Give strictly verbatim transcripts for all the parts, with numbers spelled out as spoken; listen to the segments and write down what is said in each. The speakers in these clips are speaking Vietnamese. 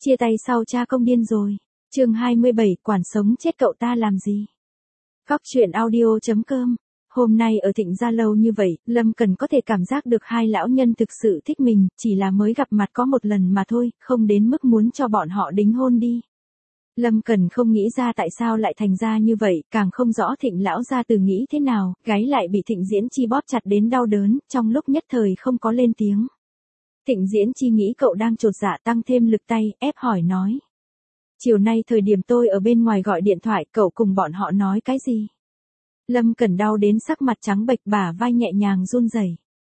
Chia tay sau cha công điên rồi. Chương hai mươi bảy, quản sống chết cậu ta làm gì? Góc truyện audio chấm com. Hôm nay ở Thịnh Gia lâu như vậy, Lâm Cần có thể cảm giác được hai lão nhân thực sự thích mình, chỉ là mới gặp mặt có một lần mà thôi, không đến mức muốn cho bọn họ đính hôn đi. Lâm Cần không nghĩ ra tại sao lại thành ra như vậy, càng không rõ Thịnh lão gia từ nghĩ thế nào, gái lại bị Thịnh Diễn Chi bóp chặt đến đau đớn, trong lúc nhất thời không có lên tiếng. Thịnh Diễn Chi nghĩ cậu đang chột dạ tăng thêm lực tay, ép hỏi nói. Chiều nay thời điểm tôi ở bên ngoài gọi điện thoại, cậu cùng bọn họ nói cái gì? Lâm Cần đau đến sắc mặt trắng bệch, bả vai nhẹ nhàng run rẩy.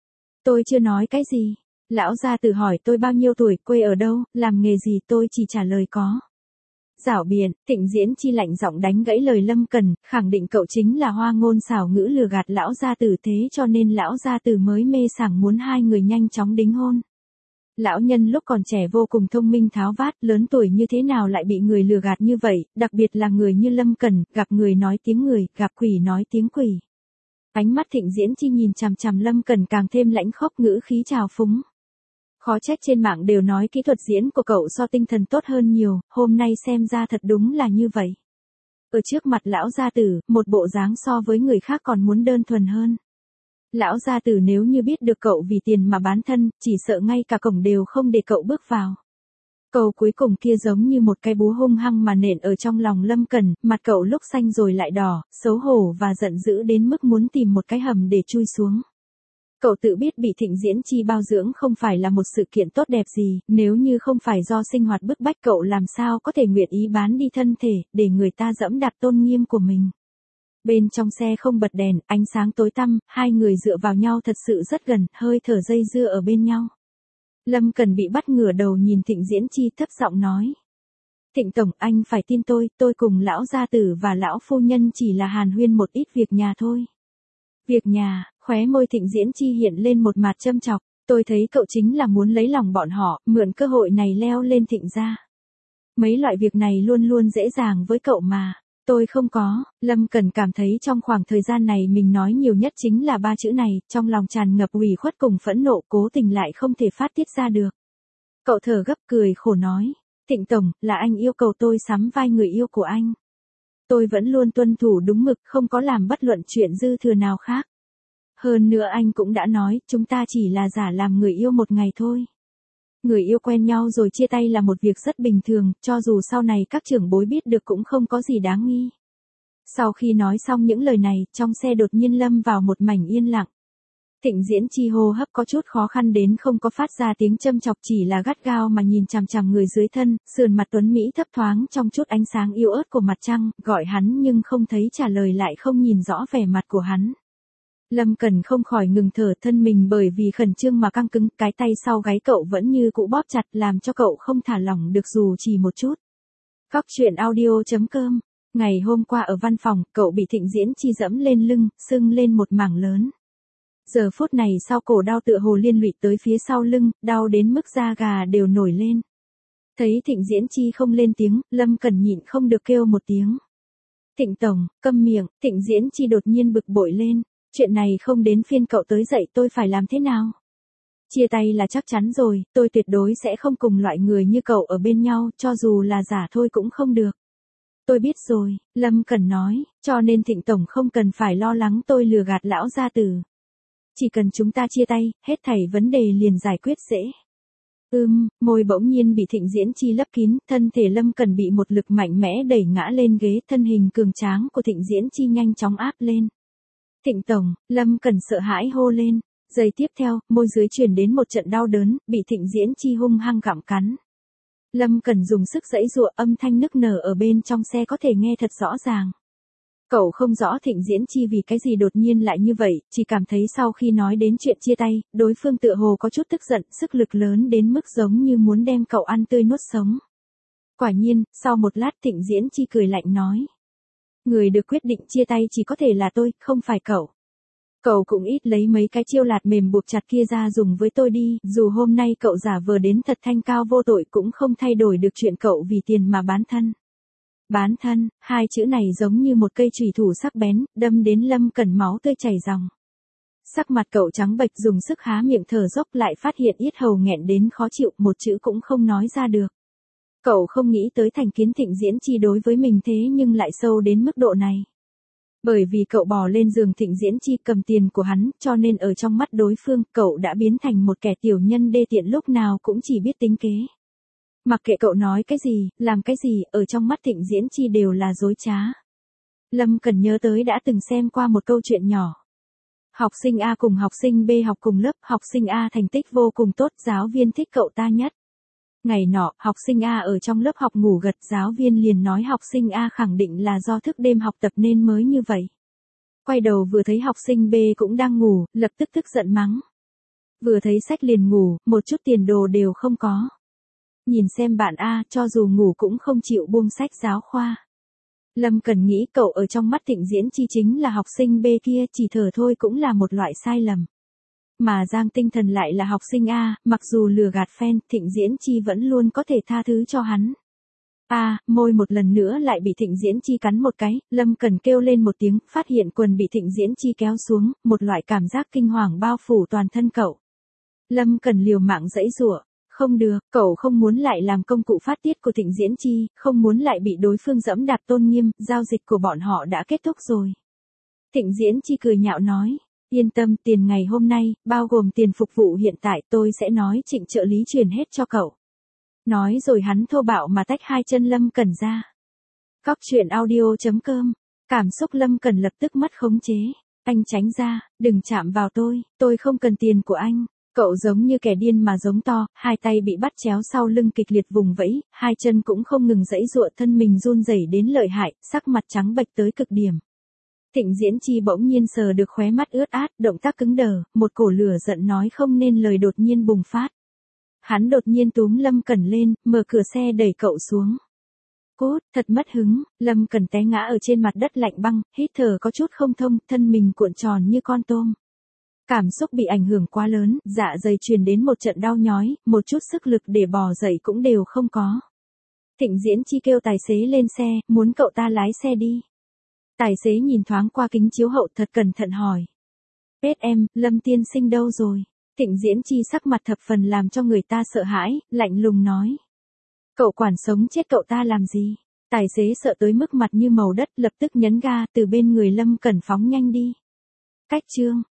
Tôi chưa nói cái gì. Lão gia tử hỏi tôi bao nhiêu tuổi, quê ở đâu, làm nghề gì, tôi chỉ trả lời có. Giảo biện, Thịnh Diễn Chi lạnh giọng đánh gãy lời Lâm Cần, khẳng định cậu chính là hoa ngôn xảo ngữ lừa gạt lão gia tử, thế cho nên lão gia tử mới mê sảng muốn hai người nhanh chóng đính hôn. Lão nhân lúc còn trẻ vô cùng thông minh tháo vát, lớn tuổi như thế nào lại bị người lừa gạt như vậy, đặc biệt là người như Lâm Cần, gặp người nói tiếng người, gặp quỷ nói tiếng quỷ. Ánh mắt Thịnh Diễn Chi nhìn chằm chằm Lâm Cần càng thêm lãnh khốc, ngữ khí trào phúng. Khó trách trên mạng đều nói kỹ thuật diễn của cậu so tinh thần tốt hơn nhiều, hôm nay xem ra thật đúng là như vậy. Ở trước mặt lão gia tử, một bộ dáng so với người khác còn muốn đơn thuần hơn. Lão gia tử nếu như biết được cậu vì tiền mà bán thân, chỉ sợ ngay cả cổng đều không để cậu bước vào. Câu cuối cùng kia giống như một cái búa hung hăng mà nện ở trong lòng Lâm Cần, mặt cậu lúc xanh rồi lại đỏ, xấu hổ và giận dữ đến mức muốn tìm một cái hầm để chui xuống. Cậu tự biết bị Thịnh Diễn Chi bao dưỡng không phải là một sự kiện tốt đẹp gì, nếu như không phải do sinh hoạt bức bách cậu làm sao có thể nguyện ý bán đi thân thể, để người ta dẫm đạp tôn nghiêm của mình. Bên trong xe không bật đèn, ánh sáng tối tăm, hai người dựa vào nhau thật sự rất gần, hơi thở dây dưa ở bên nhau. Lâm Cần bị bắt ngửa đầu nhìn Thịnh Diễn Chi thấp giọng nói. Thịnh Tổng, anh phải tin tôi, tôi cùng lão gia tử và lão phu nhân chỉ là hàn huyên một ít việc nhà thôi. Việc nhà, khóe môi Thịnh Diễn Chi hiện lên một mặt châm chọc, tôi thấy cậu chính là muốn lấy lòng bọn họ, mượn cơ hội này leo lên Thịnh gia. Mấy loại việc này luôn luôn dễ dàng với cậu mà. Tôi không có. Lâm Cần cảm thấy trong khoảng thời gian này mình nói nhiều nhất chính là ba chữ này, trong lòng tràn ngập ủy khuất cùng phẫn nộ, cố tình lại không thể phát tiết ra được. Cậu thở gấp cười khổ nói, Thịnh Tổng, là anh yêu cầu tôi sắm vai người yêu của anh. Tôi vẫn luôn tuân thủ đúng mực, không có làm bất luận chuyện dư thừa nào khác. Hơn nữa anh cũng đã nói, chúng ta chỉ là giả làm người yêu một ngày thôi. Người yêu quen nhau rồi chia tay là một việc rất bình thường, cho dù sau này các trưởng bối biết được cũng không có gì đáng nghi. Sau khi nói xong những lời này, trong xe đột nhiên lâm vào một mảnh yên lặng. Thịnh Diễn Chi hô hấp có chút khó khăn đến không có phát ra tiếng châm chọc, chỉ là gắt gao mà nhìn chằm chằm người dưới thân, sườn mặt tuấn Mỹ thấp thoáng trong chút ánh sáng yếu ớt của mặt trăng, gọi hắn nhưng không thấy trả lời, lại không nhìn rõ vẻ mặt của hắn. Lâm Cần không khỏi ngừng thở, thân mình bởi vì khẩn trương mà căng cứng, cái tay sau gáy cậu vẫn như cũ bóp chặt làm cho cậu không thả lỏng được dù chỉ một chút. Góc truyện audio chấm com. Ngày hôm qua ở văn phòng, cậu bị Thịnh Diễn Chi dẫm lên lưng, sưng lên một mảng lớn. Giờ phút này sau cổ đau tựa hồ liên lụy tới phía sau lưng, đau đến mức da gà đều nổi lên. Thấy Thịnh Diễn Chi không lên tiếng, Lâm Cần nhịn không được kêu một tiếng. Thịnh Tổng, câm miệng. Thịnh Diễn Chi đột nhiên bực bội lên. Chuyện này không đến phiên cậu tới dạy tôi phải làm thế nào? Chia tay là chắc chắn rồi, tôi tuyệt đối sẽ không cùng loại người như cậu ở bên nhau, cho dù là giả thôi cũng không được. Tôi biết rồi, Lâm Cần nói, cho nên Thịnh Tổng không cần phải lo lắng tôi lừa gạt lão gia tử. Chỉ cần chúng ta chia tay, hết thảy vấn đề liền giải quyết dễ. Ưm, môi bỗng nhiên bị Thịnh Diễn Chi lấp kín, thân thể Lâm Cần bị một lực mạnh mẽ đẩy ngã lên ghế, thân hình cường tráng của Thịnh Diễn Chi nhanh chóng áp lên. Thịnh Tổng, Lâm Cần sợ hãi hô lên. Giây tiếp theo, môi dưới truyền đến một trận đau đớn, bị Thịnh Diễn Chi hung hăng gặm cắn. Lâm Cần dùng sức giãy giụa, âm thanh nức nở ở bên trong xe có thể nghe thật rõ ràng. Cậu không rõ Thịnh Diễn Chi vì cái gì đột nhiên lại như vậy, chỉ cảm thấy sau khi nói đến chuyện chia tay, đối phương tựa hồ có chút tức giận, sức lực lớn đến mức giống như muốn đem cậu ăn tươi nuốt sống. Quả nhiên, sau một lát Thịnh Diễn Chi cười lạnh nói. Người được quyết định chia tay chỉ có thể là tôi, không phải cậu. Cậu cũng ít lấy mấy cái chiêu lạt mềm buộc chặt kia ra dùng với tôi đi, dù hôm nay cậu giả vờ đến thật thanh cao vô tội cũng không thay đổi được chuyện cậu vì tiền mà bán thân. Bán thân, hai chữ này giống như một cây chùy thủ sắc bén, đâm đến Lâm Cần máu tươi chảy ròng. Sắc mặt cậu trắng bệch, dùng sức há miệng thở dốc, lại phát hiện yết hầu nghẹn đến khó chịu, một chữ cũng không nói ra được. Cậu không nghĩ tới thành kiến Thịnh Diễn Chi đối với mình thế nhưng lại sâu đến mức độ này. Bởi vì cậu bò lên giường Thịnh Diễn Chi cầm tiền của hắn, cho nên ở trong mắt đối phương, cậu đã biến thành một kẻ tiểu nhân đê tiện lúc nào cũng chỉ biết tính kế. Mặc kệ cậu nói cái gì, làm cái gì, ở trong mắt Thịnh Diễn Chi đều là dối trá. Lâm Cần nhớ tới đã từng xem qua một câu chuyện nhỏ. Học sinh A cùng học sinh B học cùng lớp, học sinh A thành tích vô cùng tốt, giáo viên thích cậu ta nhất. Ngày nọ, học sinh A ở trong lớp học ngủ gật, giáo viên liền nói học sinh A khẳng định là do thức đêm học tập nên mới như vậy. Quay đầu vừa thấy học sinh B cũng đang ngủ, lập tức tức giận mắng. Vừa thấy sách liền ngủ, một chút tiền đồ đều không có. Nhìn xem bạn A, cho dù ngủ cũng không chịu buông sách giáo khoa. Lâm Cần nghĩ cậu ở trong mắt Thịnh Diễn Chi chính là học sinh B kia, chỉ thở thôi cũng là một loại sai lầm. Mà Giang Tinh Thần lại là học sinh A, mặc dù lừa gạt fan, Thịnh Diễn Chi vẫn luôn có thể tha thứ cho hắn. A, à, môi một lần nữa lại bị Thịnh Diễn Chi cắn một cái, Lâm Cần kêu lên một tiếng, phát hiện quần bị Thịnh Diễn Chi kéo xuống, một loại cảm giác kinh hoàng bao phủ toàn thân cậu. Lâm Cần liều mạng giãy giụa, không được, cậu không muốn lại làm công cụ phát tiết của Thịnh Diễn Chi, không muốn lại bị đối phương dẫm đạp tôn nghiêm, giao dịch của bọn họ đã kết thúc rồi. Thịnh Diễn Chi cười nhạo nói. Yên tâm, tiền ngày hôm nay, bao gồm tiền phục vụ hiện tại, tôi sẽ nói Trịnh trợ lý chuyển hết cho cậu. Nói rồi hắn thô bạo mà tách hai chân Lâm Cần ra. Cóc truyện audio chấm com. Cảm xúc Lâm Cần lập tức mất khống chế. Anh tránh ra, đừng chạm vào tôi, tôi không cần tiền của anh. Cậu giống như kẻ điên mà giống to, hai tay bị bắt chéo sau lưng kịch liệt vùng vẫy, hai chân cũng không ngừng giãy giụa, thân mình run rẩy đến lợi hại, sắc mặt trắng bệch tới cực điểm. Thịnh Diễn Chi bỗng nhiên sờ được khóe mắt ướt át, động tác cứng đờ, một cổ lửa giận nói không nên lời đột nhiên bùng phát. Hắn đột nhiên túm Lâm Cần lên, mở cửa xe đẩy cậu xuống. Cút, thật mất hứng, Lâm Cần té ngã ở trên mặt đất lạnh băng, hít thở có chút không thông, thân mình cuộn tròn như con tôm. Cảm xúc bị ảnh hưởng quá lớn, dạ dày truyền đến một trận đau nhói, một chút sức lực để bò dậy cũng đều không có. Thịnh Diễn Chi kêu tài xế lên xe, muốn cậu ta lái xe đi. Tài xế nhìn thoáng qua kính chiếu hậu thật cẩn thận hỏi. Pết em, Lâm tiên sinh đâu rồi? Thịnh Diễn Chi sắc mặt thập phần làm cho người ta sợ hãi, lạnh lùng nói. Cậu quản sống chết cậu ta làm gì? Tài xế sợ tới mức mặt như màu đất, lập tức nhấn ga, từ bên người Lâm Cẩn phóng nhanh đi. Cách chương.